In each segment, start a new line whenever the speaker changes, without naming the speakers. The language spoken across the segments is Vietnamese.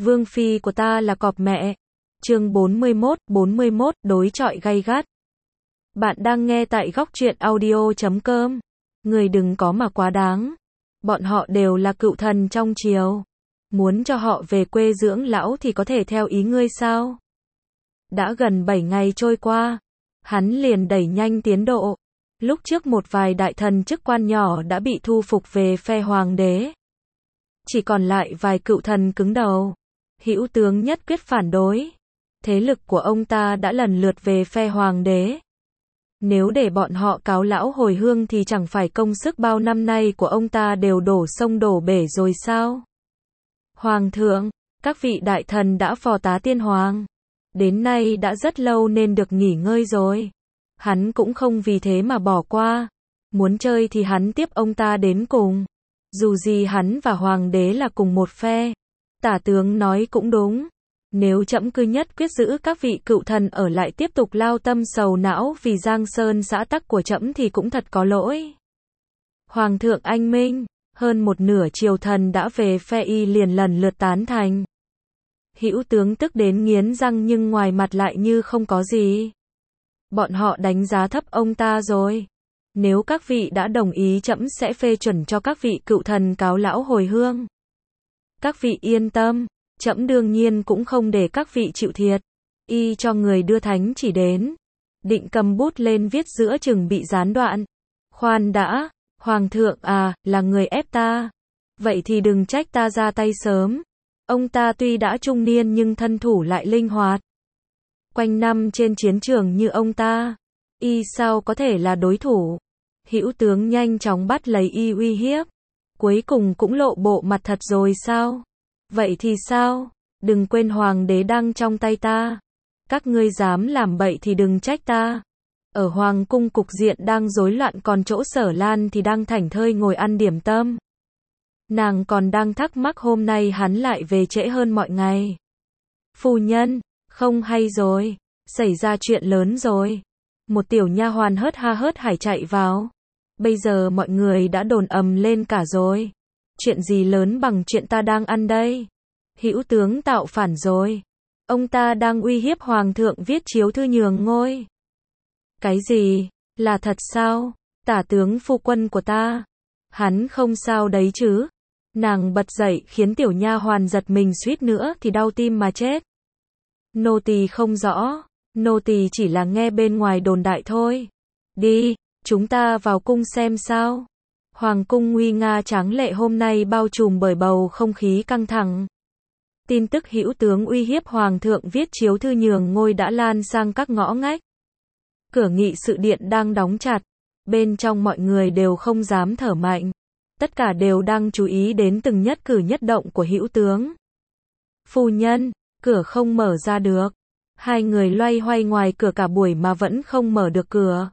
Vương phi của ta là cọp mẹ. Chương 41 đối chọi gay gắt. Bạn đang nghe tại góc truyện audio.com. Người đừng có mà quá đáng. Bọn họ đều là cựu thần trong triều. Muốn cho họ về quê dưỡng lão thì có thể theo ý ngươi sao? Đã gần 7 ngày trôi qua, hắn liền đẩy nhanh tiến độ. Lúc trước một vài đại thần chức quan nhỏ đã bị thu phục về phe hoàng đế. Chỉ còn lại vài cựu thần cứng đầu. Hữu tướng nhất quyết phản đối. Thế lực của ông ta đã lần lượt về phe hoàng đế. Nếu để bọn họ cáo lão hồi hương thì chẳng phải công sức bao năm nay của ông ta đều đổ sông đổ bể rồi sao? Hoàng thượng, các vị đại thần đã phò tá tiên hoàng. Đến nay đã rất lâu nên được nghỉ ngơi rồi. Hắn cũng không vì thế mà bỏ qua. Muốn chơi thì hắn tiếp ông ta đến cùng. Dù gì hắn và hoàng đế là cùng một phe. Tả tướng nói cũng đúng. Nếu trẫm cứ nhất quyết giữ các vị cựu thần ở lại tiếp tục lao tâm sầu não vì giang sơn xã tắc của trẫm thì cũng thật có lỗi. Hoàng thượng anh minh, hơn một nửa triều thần đã về phe y liền lần lượt tán thành. Hữu tướng tức đến nghiến răng nhưng ngoài mặt lại như không có gì. Bọn họ đánh giá thấp ông ta rồi. Nếu các vị đã đồng ý trẫm sẽ phê chuẩn cho các vị cựu thần cáo lão hồi hương. Các vị yên tâm, trẫm đương nhiên cũng không để các vị chịu thiệt. Y cho người đưa thánh chỉ đến. Định cầm bút lên viết giữa chừng bị gián đoạn. Khoan đã, hoàng thượng à, là người ép ta. Vậy thì đừng trách ta ra tay sớm. Ông ta tuy đã trung niên nhưng thân thủ lại linh hoạt. Quanh năm trên chiến trường như ông ta, y sao có thể là đối thủ. Hữu tướng nhanh chóng bắt lấy y uy hiếp. Cuối cùng cũng lộ bộ mặt thật rồi sao? Vậy thì sao? Đừng quên hoàng đế đang trong tay ta. Các ngươi dám làm bậy thì đừng trách ta. Ở hoàng cung cục diện đang rối loạn còn chỗ Sở Lan thì đang thảnh thơi ngồi ăn điểm tâm. Nàng còn đang thắc mắc hôm nay hắn lại về trễ hơn mọi ngày. Phu nhân, không hay rồi, xảy ra chuyện lớn rồi. Một tiểu nha hoàn hớt ha hớt hải chạy vào. Bây giờ mọi người đã đồn ầm lên cả rồi. Chuyện gì lớn bằng chuyện ta đang ăn đây? Hữu tướng tạo phản rồi. Ông ta đang uy hiếp hoàng thượng viết chiếu thư nhường ngôi. Cái gì? Là thật sao? Tả tướng phu quân của ta. Hắn không sao đấy chứ? Nàng bật dậy khiến tiểu nha hoàn giật mình suýt nữa thì đau tim mà chết. Nô tỳ không rõ. Nô tỳ chỉ là nghe bên ngoài đồn đại thôi. Đi, chúng ta vào cung xem sao. Hoàng cung nguy nga tráng lệ hôm nay bao trùm bởi bầu không khí căng thẳng. Tin tức hữu tướng uy hiếp hoàng thượng viết chiếu thư nhường ngôi đã lan sang các ngõ ngách. Cửa nghị sự điện đang đóng chặt. Bên trong mọi người đều không dám thở mạnh. Tất cả đều đang chú ý đến từng nhất cử nhất động của hữu tướng. Phu nhân, cửa không mở ra được. Hai người loay hoay ngoài cửa cả buổi mà vẫn không mở được cửa.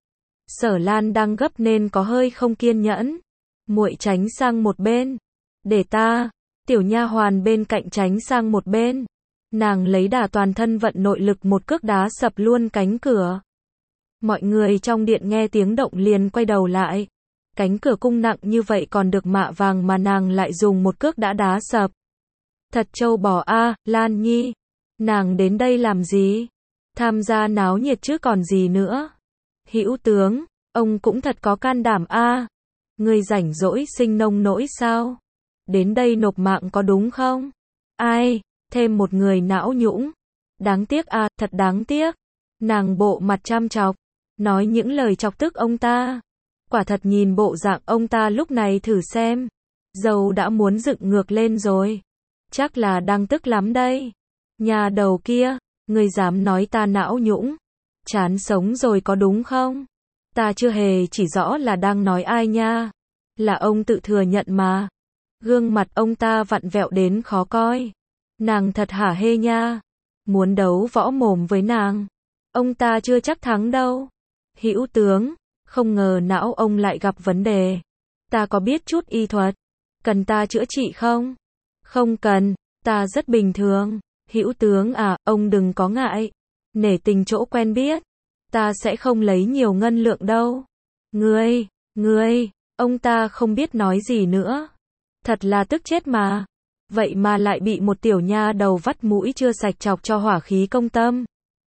Sở Lan đang gấp nên có hơi không kiên nhẫn. Muội tránh sang một bên. Để ta. Tiểu nha hoàn bên cạnh tránh sang một bên. Nàng lấy đà toàn thân vận nội lực một cước đá sập luôn cánh cửa. Mọi người trong điện nghe tiếng động liền quay đầu lại. Cánh cửa cung nặng như vậy còn được mạ vàng mà nàng lại dùng một cước đã đá sập. Thật trâu bò a, Lan Nhi. Nàng đến đây làm gì? Tham gia náo nhiệt chứ còn gì nữa. Hữu tướng, ông cũng thật có can đảm a. Ngươi rảnh rỗi sinh nông nỗi sao? Đến đây nộp mạng có đúng không? Ai, thêm một người não nhũng. Đáng tiếc a, thật đáng tiếc. Nàng bộ mặt chăm chọc, nói những lời chọc tức ông ta. Quả thật nhìn bộ dạng ông ta lúc này thử xem. Dầu đã muốn dựng ngược lên rồi. Chắc là đang tức lắm đây. Nhà đầu kia, ngươi dám nói ta não nhũng. Chán sống rồi có đúng không? Ta chưa hề chỉ rõ là đang nói ai nha. Là ông tự thừa nhận mà. Gương mặt ông ta vặn vẹo đến khó coi. Nàng thật hả hê nha. Muốn đấu võ mồm với nàng. Ông ta chưa chắc thắng đâu. Hữu tướng, không ngờ não ông lại gặp vấn đề. Ta có biết chút y thuật. Cần ta chữa trị không? Không cần, ta rất bình thường. Hữu tướng à, ông đừng có ngại. Nể tình chỗ quen biết. Ta sẽ không lấy nhiều ngân lượng đâu. Ngươi, ông ta không biết nói gì nữa. Thật là tức chết mà. Vậy mà lại bị một tiểu nha đầu vắt mũi chưa sạch chọc cho hỏa khí công tâm.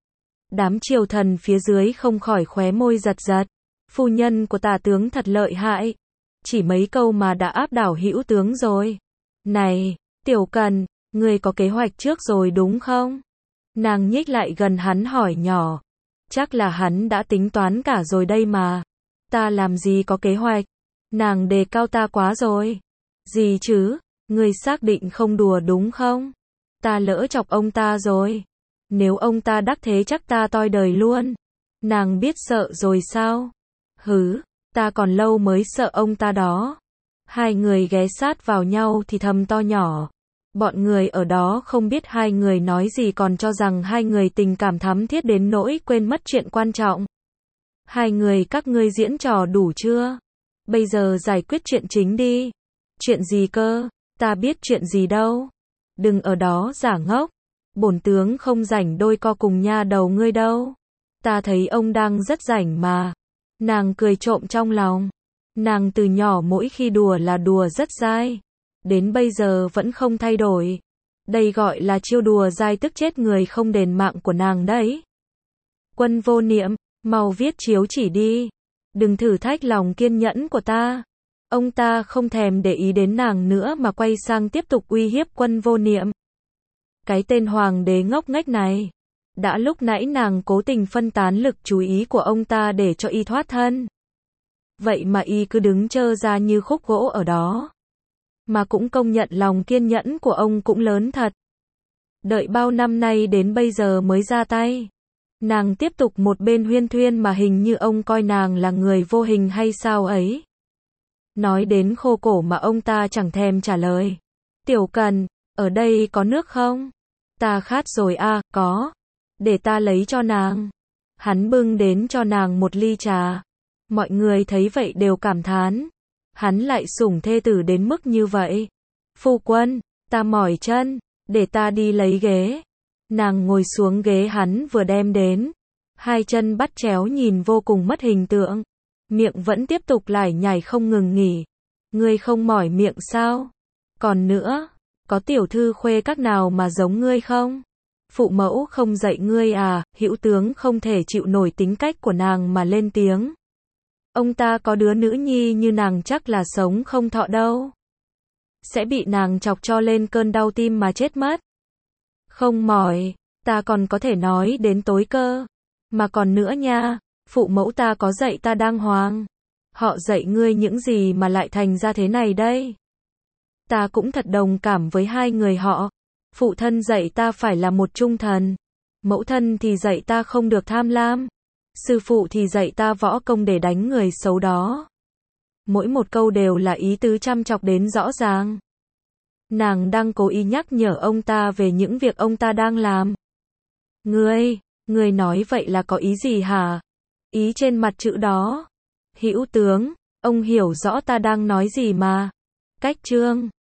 Đám triều thần phía dưới không khỏi khóe môi giật giật. Phu nhân của tả tướng thật lợi hại. Chỉ mấy câu mà đã áp đảo hữu tướng rồi. Này, Tiểu Cần, ngươi có kế hoạch trước rồi đúng không? Nàng nhích lại gần hắn hỏi nhỏ. Chắc là hắn đã tính toán cả rồi đây mà. Ta làm gì có kế hoạch? Nàng đề cao ta quá rồi. Gì chứ? Ngươi xác định không đùa đúng không? Ta lỡ chọc ông ta rồi. Nếu ông ta đắc thế chắc ta toi đời luôn. Nàng biết sợ rồi sao? Hứ, ta còn lâu mới sợ ông ta đó. Hai người ghé sát vào nhau thì thầm to nhỏ. Bọn người ở đó không biết hai người nói gì còn cho rằng hai người tình cảm thắm thiết đến nỗi quên mất chuyện quan trọng. Hai người các ngươi diễn trò đủ chưa? Bây giờ giải quyết chuyện chính đi. Chuyện gì cơ? Ta biết chuyện gì đâu. Đừng ở đó giả ngốc. Bổn tướng không rảnh đôi co cùng nha đầu ngươi đâu. Ta thấy ông đang rất rảnh mà. Nàng cười trộm trong lòng. Nàng từ nhỏ mỗi khi đùa là đùa rất dai. Đến bây giờ vẫn không thay đổi. Đây gọi là chiêu đùa dai tức chết người không đền mạng của nàng đấy. Quân Vô Niệm, mau viết chiếu chỉ đi. Đừng thử thách lòng kiên nhẫn của ta. Ông ta không thèm để ý đến nàng nữa mà quay sang tiếp tục uy hiếp Quân Vô Niệm. Cái tên hoàng đế ngốc nghếch này. Đã lúc nãy nàng cố tình phân tán lực chú ý của ông ta để cho y thoát thân. Vậy mà y cứ đứng trơ ra như khúc gỗ ở đó. Mà cũng công nhận lòng kiên nhẫn của ông cũng lớn thật. Đợi bao năm nay đến bây giờ mới ra tay. Nàng tiếp tục một bên huyên thuyên mà hình như ông coi nàng là người vô hình hay sao ấy. Nói đến khô cổ mà ông ta chẳng thèm trả lời. Tiểu Cần, ở đây có nước không? Ta khát rồi à, có. Để ta lấy cho nàng. Hắn bưng đến cho nàng một ly trà. Mọi người thấy vậy đều cảm thán. Hắn lại sủng thê tử đến mức như vậy. Phu quân, ta mỏi chân, để ta đi lấy ghế. Nàng ngồi xuống ghế hắn vừa đem đến. Hai chân bắt chéo nhìn vô cùng mất hình tượng. Miệng vẫn tiếp tục lải nhải không ngừng nghỉ. Ngươi không mỏi miệng sao? Còn nữa, có tiểu thư khuê các nào mà giống ngươi không? Phụ mẫu không dạy ngươi à? Hữu tướng không thể chịu nổi tính cách của nàng mà lên tiếng. Ông ta có đứa nữ nhi như nàng chắc là sống không thọ đâu. Sẽ bị nàng chọc cho lên cơn đau tim mà chết mất. Không mỏi, ta còn có thể nói đến tối cơ. Mà còn nữa nha, phụ mẫu ta có dạy ta đàng hoàng. Họ dạy ngươi những gì mà lại thành ra thế này đây? Ta cũng thật đồng cảm với hai người họ. Phụ thân dạy ta phải là một trung thần. Mẫu thân thì dạy ta không được tham lam. Sư phụ thì dạy ta võ công để đánh người xấu đó. Mỗi một câu đều là ý tứ chăm chọc đến rõ ràng. Nàng đang cố ý nhắc nhở ông ta về những việc ông ta đang làm. Ngươi nói vậy là có ý gì hả? Ý trên mặt chữ đó. Hữu tướng, ông hiểu rõ ta đang nói gì mà. Cách chương